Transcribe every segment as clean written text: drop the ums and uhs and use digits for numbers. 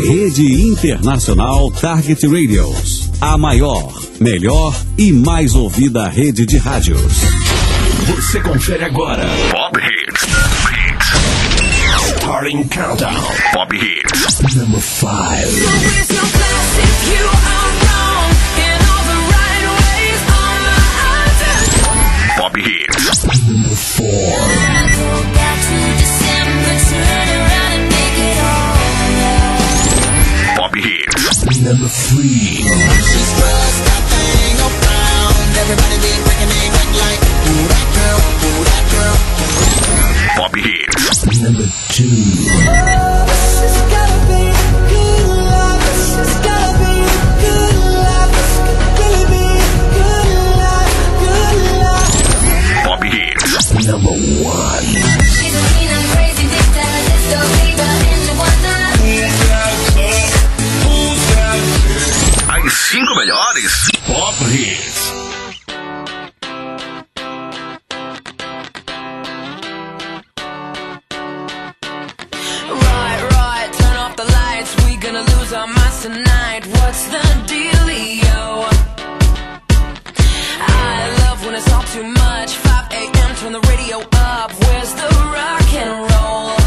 Rede Internacional Target Radios. A maior, melhor e mais ouvida rede de rádios. Você confere agora. Pop Hits. Starting Countdown. Pop Hits. Number 5. Pop Hits. Number 4. Pop Hits. Number 3. Pop Hits. Number 2. Pop Hits. Number 1. As 5 melhores Pop Hits. Right, turn off the lights. We gonna lose our minds tonight. What's the dealio? I love when it's all too much. 5 a.m. turn the radio up. Where's the rock and roll?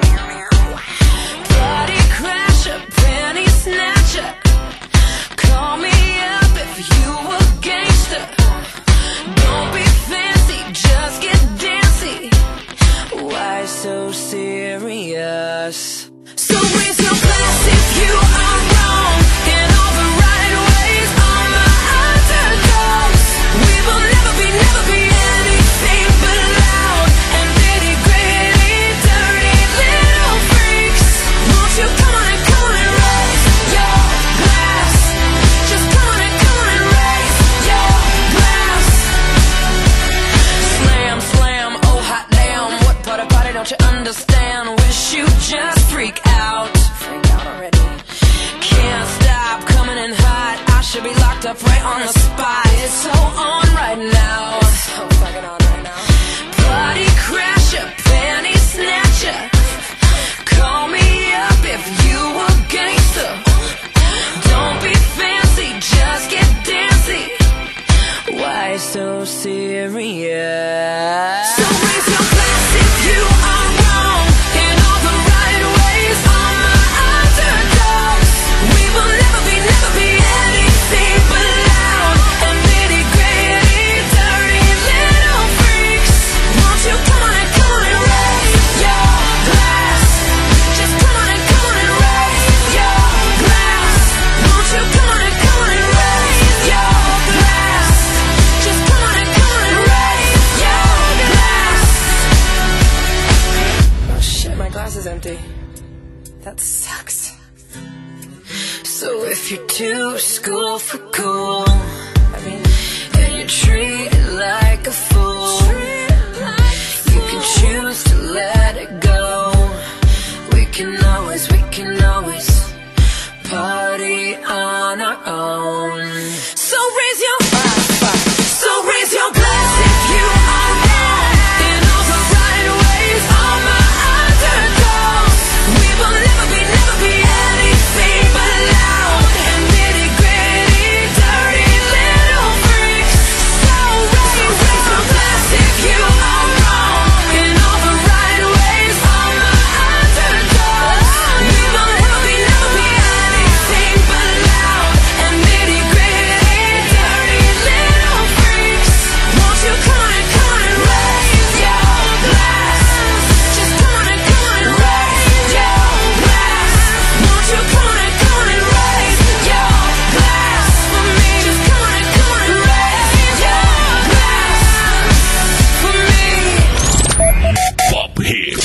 Party crasher, penny snatcher. Call me up if you a gangster. Don't be fancy, just get dancy. Why so serious? So raise your glass if you are wrong. In all the right ways, all my underdogs. We will never be anything but loud and nitty gritty, dirty little freaks. Won't you come on and raise your glass? Just come on and raise your glass. Slam, slam, oh hot damn. What part of party don't you understand? Wish you just freak out. Freak out already. Can't stop coming in hot. I should be locked up right on the spot. It's so on right now. So fucking on right now. Party crasher, penny snatcher. Call me up if you a gangster. Don't be fancy, just get dancy. Why so serious? So raise your glass if you are wrong. In all the right ways, all my underdogs. We will never be anything but loud and nitty gritty, dirty little freaks. Won't you come on and raise your glass? Just come on and raise your glass. Won't you come on and raise your glass? Just come on and raise your glass. Oh shit, my glass is empty. That sucks. So if you're too school for cool, and you're treated like a fool, you can choose to let it go. We can always party on our own. So raise your glass if you are wrong. In all the right ways, all my underdogs. We will never be anything but loud and nitty gritty, dirty little freaks. So raise your glass if you are wrong. In all the right ways, all my underdogs. We will never be anything but loud and nitty gritty, dirty little freaks. Won't you come on and raise your glass? Just come on and raise your glass. Won't you come on and raise your glass for me? Just come on and raise your glass for me. Pop Hits.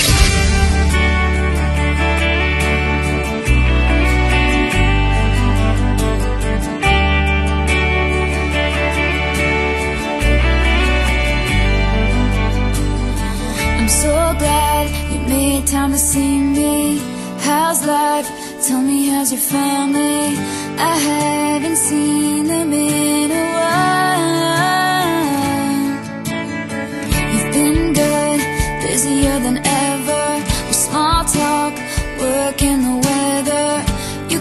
I'm so glad you made time to see me. How's life? Tell me, how's your family? I haven't seen them in a while. You've been good, busier than ever. With small talk, work and the weather.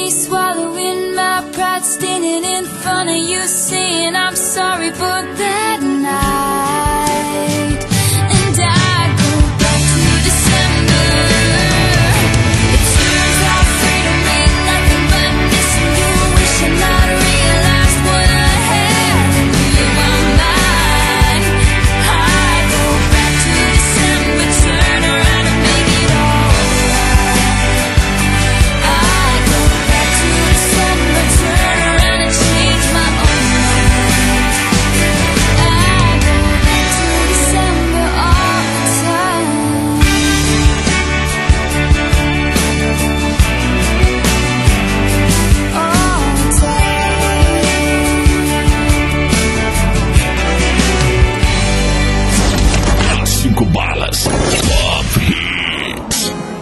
me swallowing my pride, standing in front of you, saying I'm sorry for that night. And I go back to December. It turns out freedom ain't nothing but missing you, wishing I'd realized what I had in my mind. I go back to December, turn around and make it alright. I go back to December, turn around and change my own mind. I go back to December all the time. All the time. 5 balas. Pop Hits.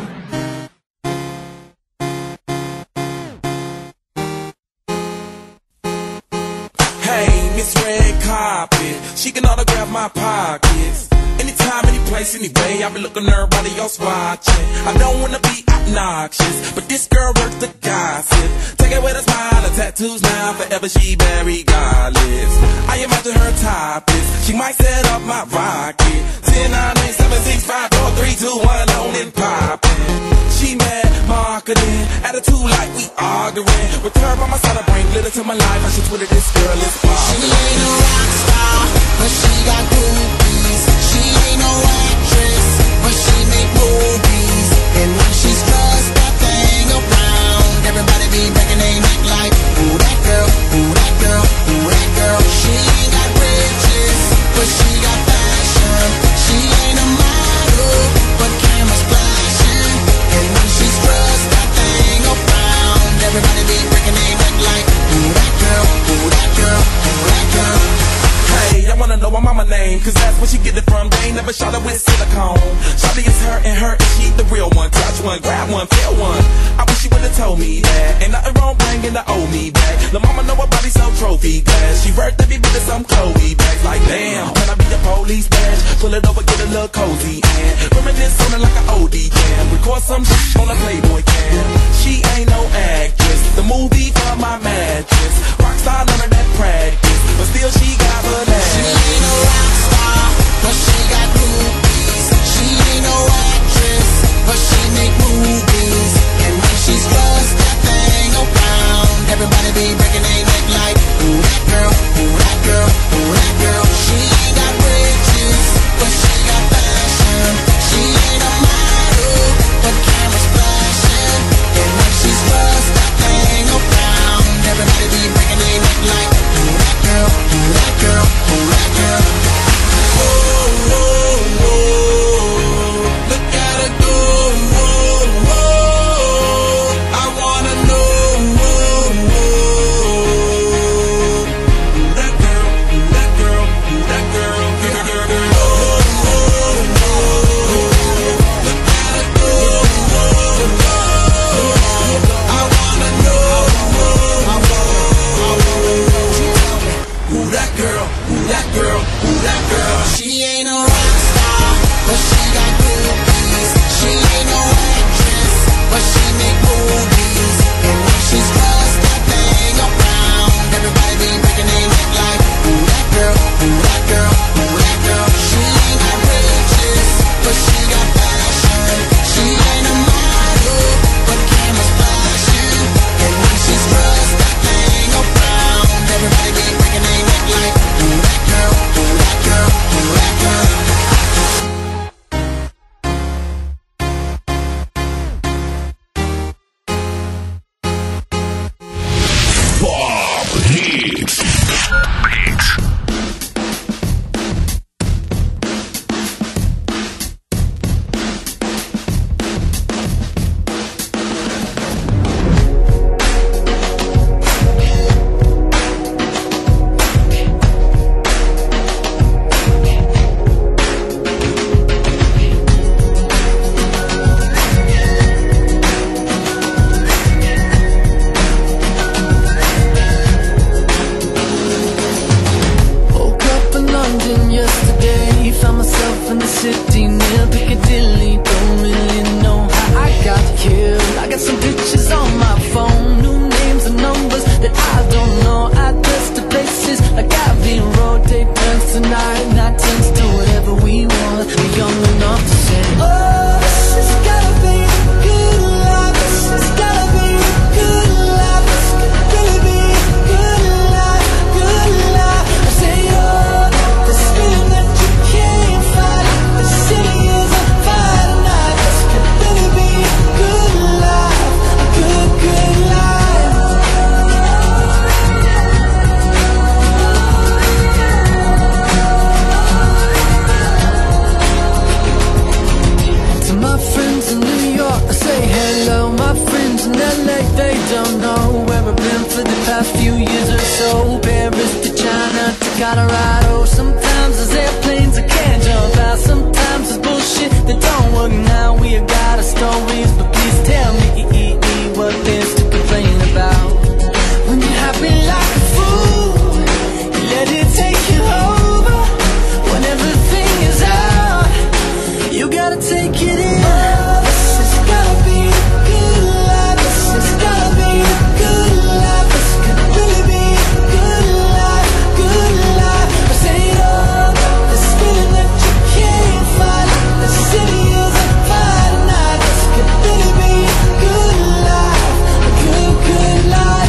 Hey, Miss Red Carpet, she can autograph my pockets. Anytime, any place, anyway, I be looking at everybody else watching. I don't wanna be obnoxious, but this girl works the gossip. Take it with a smile, her tattoos now, forever she very godless. I imagine her topless, she might set up my rocket. 10, 9, 8, 7, 6, 5, 4, 3, 2, 1, on and poppin'. She mad, marketing, attitude like we arguing. With her by my side, I bring glitter to my life. I should Twitter this girl is She ain't a rock star, but she got groupies. She ain't no actress, but she make movies. And when she's stressed, that thing around, everybody be breaking their neck like, ooh that girl, ooh that girl, ooh that girl. She ain't got riches, but she got fashion. She ain't a model, but cameras flashing. And when she's stressed, that thing around, everybody be breaking their neck like, ooh that girl, ooh that girl, ooh that girl. Hey, I wanna know my mama name, cause that's where she get it from. They ain't never shot her with silicone. Shawty is her and her, and she the real one. Touch one, grab one, feel one. I wish she would've told me that. Ain't nothing wrong bringing the old me back. The mama know her body so trophy glass. She worked every bit of some Chloe bags. Like damn, can I be the police badge? Pull it over, get a little cozy and reminisce on it like an OD cam. Record some shit on a Playboy cam. She ain't no actress. The movie for my mattress. Rockstar, none of that practice, but still she got her laugh. She ain't no rock star, but she got groupies. She ain't no actress, but she make movies. And when she's stressed, that thing around, everybody be breaking their neck like, ooh that girl, ooh that girl, ooh that girl. She ain't got riches, but she got fashion. She ain't a model, but cameras flashing. And when she's stressed, that thing around, everybody be breaking their neck like, ooh that girl, ooh that girl, ooh that girl. Oh, oh, oh, look at her go. Oh, oh, I wanna know. Oh, oh, that girl, that girl, that girl, girl, girl, girl. Oh, oh, oh, look at her go. Oh, oh, I wanna know. Who that girl? Who that girl? Who that girl? She ain't a rock star, but she got groupies. She ain't no actress, but she make movies. And when she's stressed, that thing around, everybody be breaking their neck like, who that girl? Who that girl? Who that girl? She ain't got riches, but she got fashion. She ain't a model, but cameras flashing. And when she's stressed, that thing around, everybody be breaking their neck like, who that girl? Who that girl? Who that girl? Pop Hits. got some pictures on my phone. New past few years or so. Paris to China to Colorado. Sometimes there's airplanes I can't jump out. Sometimes there's bullshit that don't work. Now we have got our stories, but please tell me what there's to complain about. When you're happy like a fool, you let it take you over. When everything is out, you gotta take it in. This has gotta be a good life. This has gotta be a good life. This could really be a good life, good life. I say, oh, this feeling that you can't fight. The city is on fire tonight. This could really be a good life, a good, good life.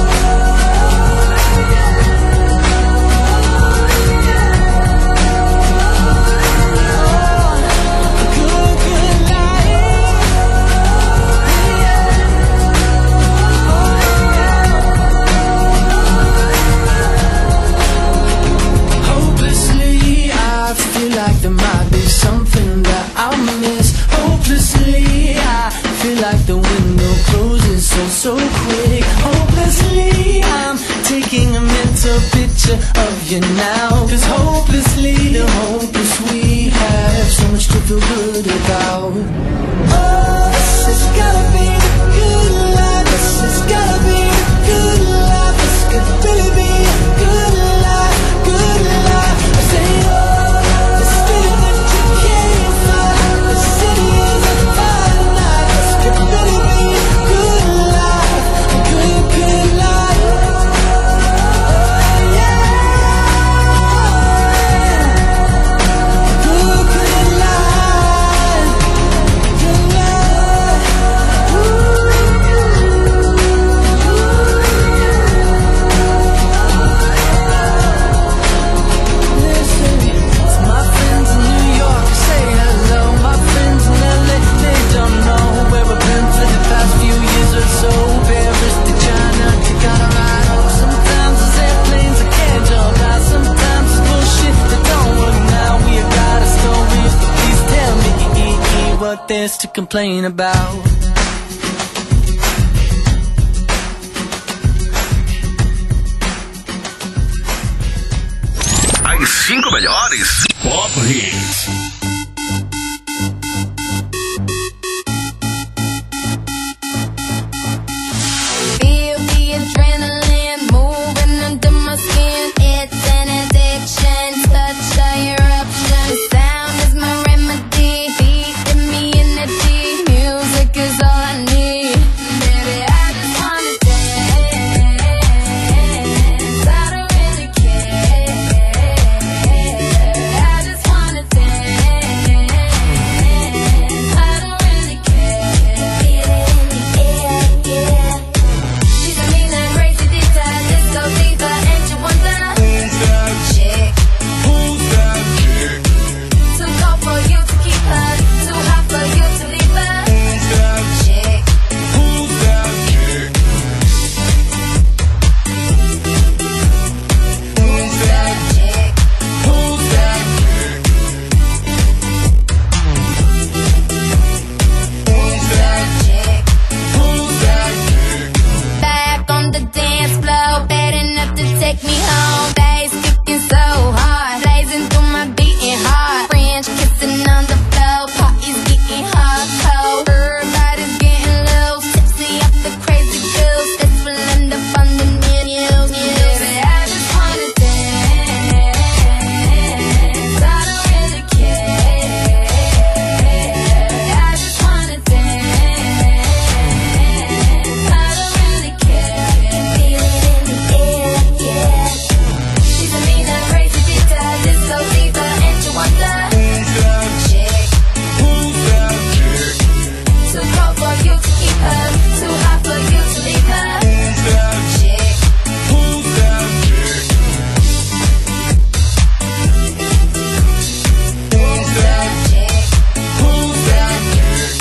Hopelessly, I feel like there might be something that I'll miss. Hopelessly, I feel like the window closes so quick. Hopelessly, I'm taking a mental picture of you now. 'Cause hopelessly, the hopeless we have so much to feel good about. Oh, this has gotta be a good life. This has gotta be a good life. This could really be a good life, good life. I say, oh, this feeling that you can't fight. The city is on fire tonight. This could really be a good life, a good, good life. Oh, yeah. Good, good life, good life. Listen, to my friends in New York, say hello. My friends in LA, they don't know where we've been for the past few years or so. Paris to China to Colorado. Sometimes there's airplanes I can't jump out. Sometimes it's bullshit that don't work. Now we have got our stories, but please tell me what there's to complain about. As 5 melhores Pop Hits. Feel the adrenaline moving under my skin. It's an addiction, such a eruption. The sound is my remedy, feeding me energy. Music is all I need. Baby, I just wanna dance. I don't really care. I just wanna dance. I don't really care. Feel it in the air, yeah. She's a mean and crazy diva, disco diva, and you wonder who's that chick? Who's that chick? Too cold for you to keep her, too hot for you to leave her. Who's that Chick, Who's that chick? who's that chick? Who's that chick? Who's that chick? Who's that chick? Back on the dance floor, bad enough to take me home. Bass kicking so hard, blazing through my beating heart. French kissing on the floor, party's getting hot, cold. Everybody's getting loose, tipsy off the crazy juice. This will end up on the news. Baby, I just wanna dance. I don't really care. I just wanna dance. I don't really care. Feel it in the air, yeah. She's a mean and crazy diva, disco diva, and you wonder Who's that chick. Who's that chick? Too cold for you to keep her, too hot for you to leave her. Who's that Chick, Who's that chick? who's that chick? Who's that chick?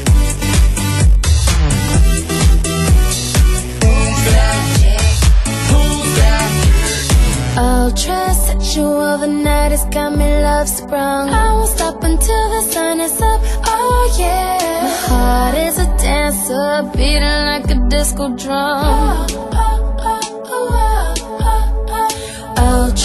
Who's that chick? Who's that chick? Ultra sexual, the night has got me love sprung. I won't stop until the sun is up, oh yeah. My heart is a dancer, beating like a disco drum.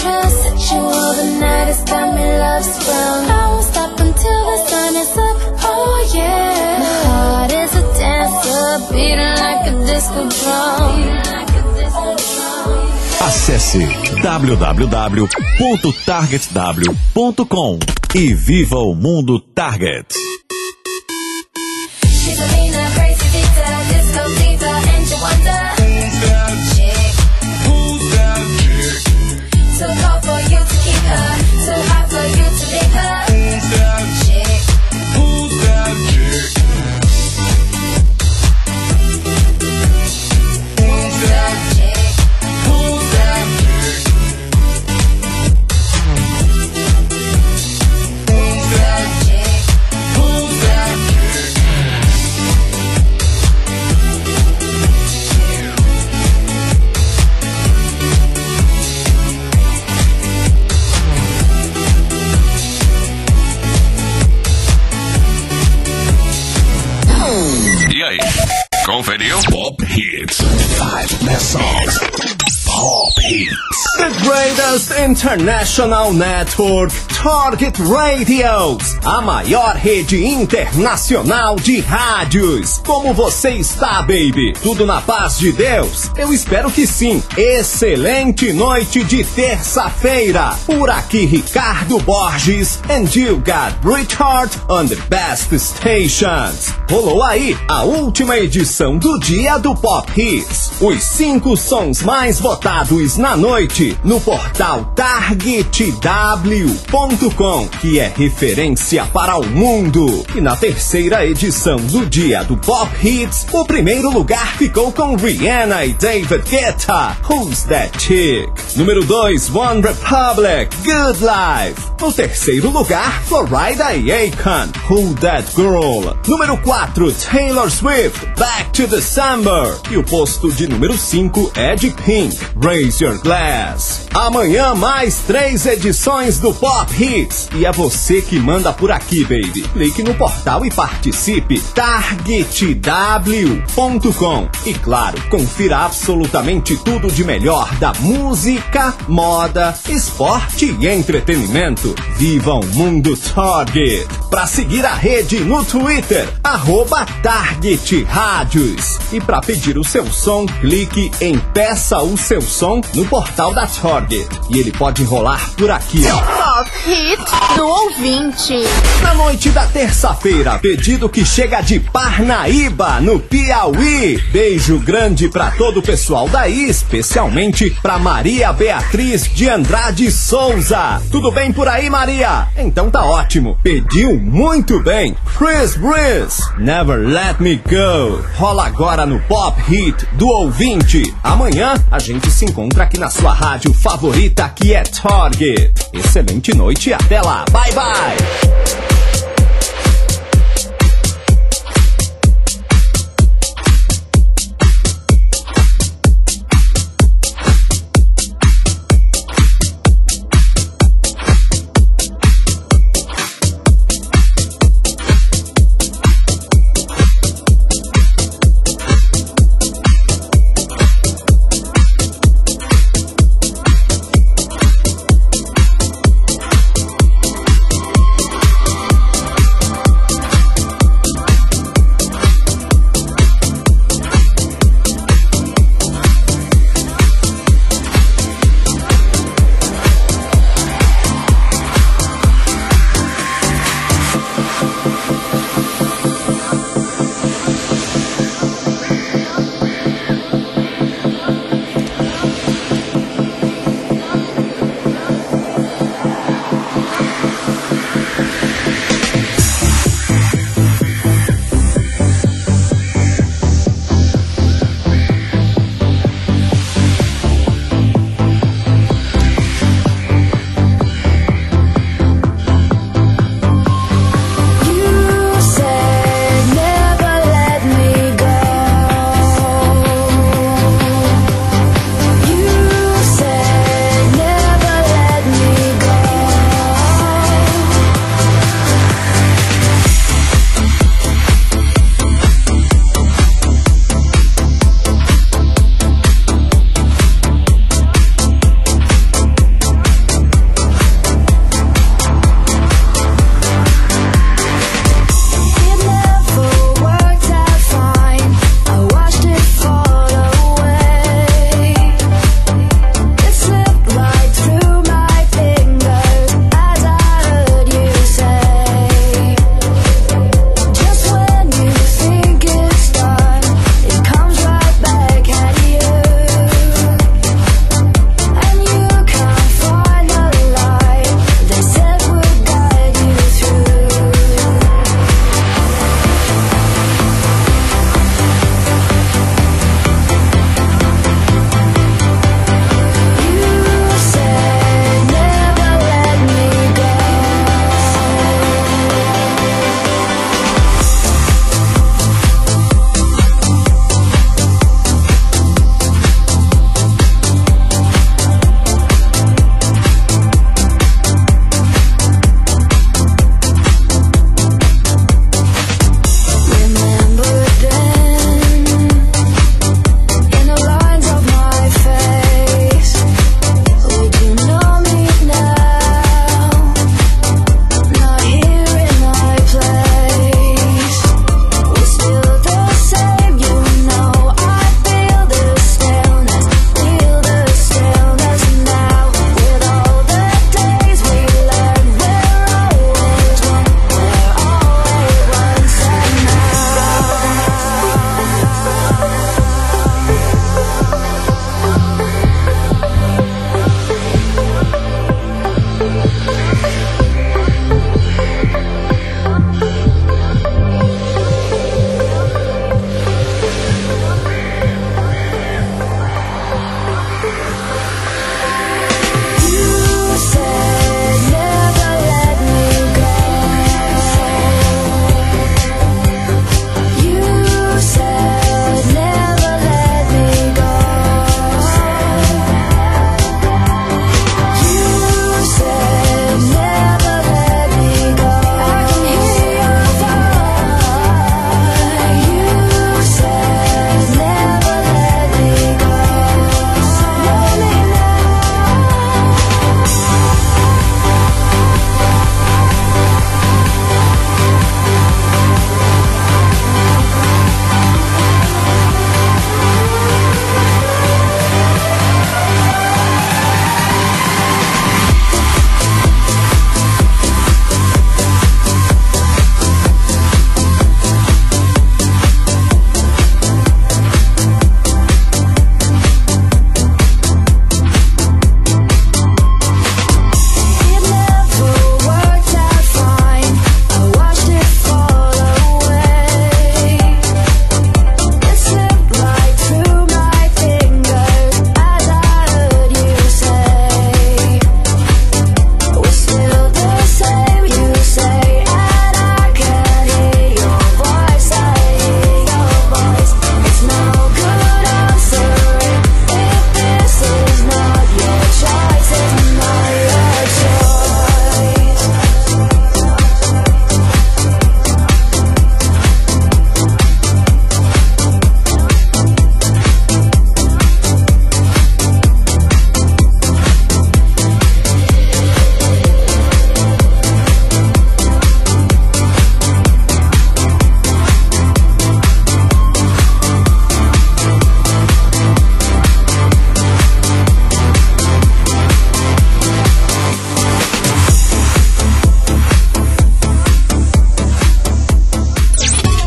trust that you overnight. It's got me lost from. I won't stop until the sun is up. Oh yeah. My heart is a dancer, beating like a disco drum. Acesse www.targetw.com e viva o mundo Target. She's a Lena, crazy diva, disco diva, and you wonder who's that chick? Who's that chick? Too cold for you to keep her, too hot for you to leave her. Who's that Chick, Who's that chick? who's that chick? Who's that chick? Who's that chick? Who's that chick? E aí? Conferiu? Pop Hits. 5 best songs. Pop Hits. The greatest international network, Target Radios, a maior rede internacional de rádios. Como você está, baby? Tudo na paz de Deus? Eu espero que sim. Excelente noite de terça-feira. Por aqui, Ricardo Borges, and you got Richard on the best stations. Rolou aí a última edição do dia do Pop Hits. Os 5 sons mais votados na noite no portal TargetW.com, que é referência para o mundo. E na terceira edição do dia do Pop Hits, o primeiro lugar ficou com Rihanna e David Guetta, Who's That Chick? Número 2, One Republic, Good Life. No terceiro lugar, Florida e Akon, Who That Girl. Número 4, Taylor Swift, Back to December. E o posto de número 5 é de Pink, Raise Your Glass. Amanhã mais 3 edições do Pop Hits. E é você que manda por aqui, baby. Clique no portal e participe. TargetW.com. E claro, confira absolutamente tudo de melhor da música, moda, esporte e entretenimento. Viva o mundo Target. Para seguir a rede no Twitter, @Target Rádios. E para pedir o seu som, clique em Peça o Seu Som no portal da Target. E ele pode rolar por aqui, ó. Pop Hit do ouvinte. Na noite da terça-feira, pedido que chega de Parnaíba, no Piauí. Beijo grande pra todo o pessoal daí, especialmente pra Maria Beatriz de Andrade Souza. Tudo bem por aí, Maria? Então tá ótimo. Pediu muito bem. Chris Breeze, Never Let Me Go. Rola agora no Pop Hit do ouvinte. Amanhã a gente se encontra aqui na sua rádio favorita, que é Target. Excelente noite e até lá. Bye, bye.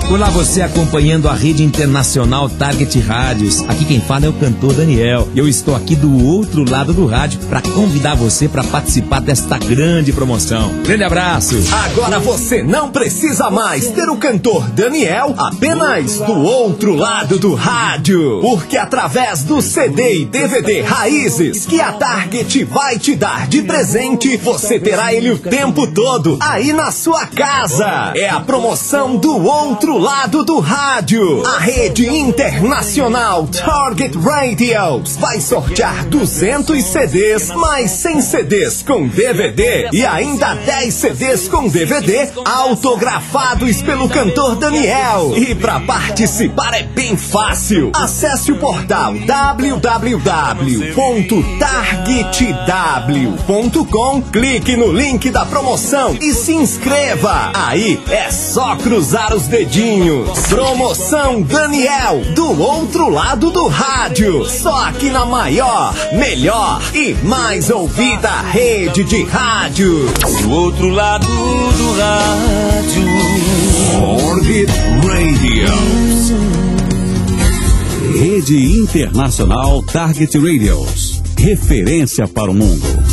Olá, você acompanhando a rede internacional Target Rádios. Aqui quem fala é o cantor Daniel. E eu estou aqui do outro lado do rádio para convidar você para participar desta grande promoção. Grande abraço. Agora você não precisa mais ter o cantor Daniel apenas do outro lado do rádio. Porque através do CD e DVD Raízes que a Target vai te dar de presente, você terá ele o tempo todo aí na sua casa. É a promoção do outro lado do rádio. A rede internacional Target Radios vai sortear 200 CDs, mais 100 CDs com DVD e ainda 10 CDs com DVD autografados pelo cantor Daniel. E para participar é bem fácil. Acesse o portal www.targetw.com, clique no link da promoção e se inscreva. Aí é só cruzar os dedinhos. Promoção Daniel, do outro lado do rádio. Só aqui na maior, melhor e mais ouvida rede de rádio. Do outro lado do rádio. Orbit Radio. Rede Internacional Target Radios. Referência para o mundo.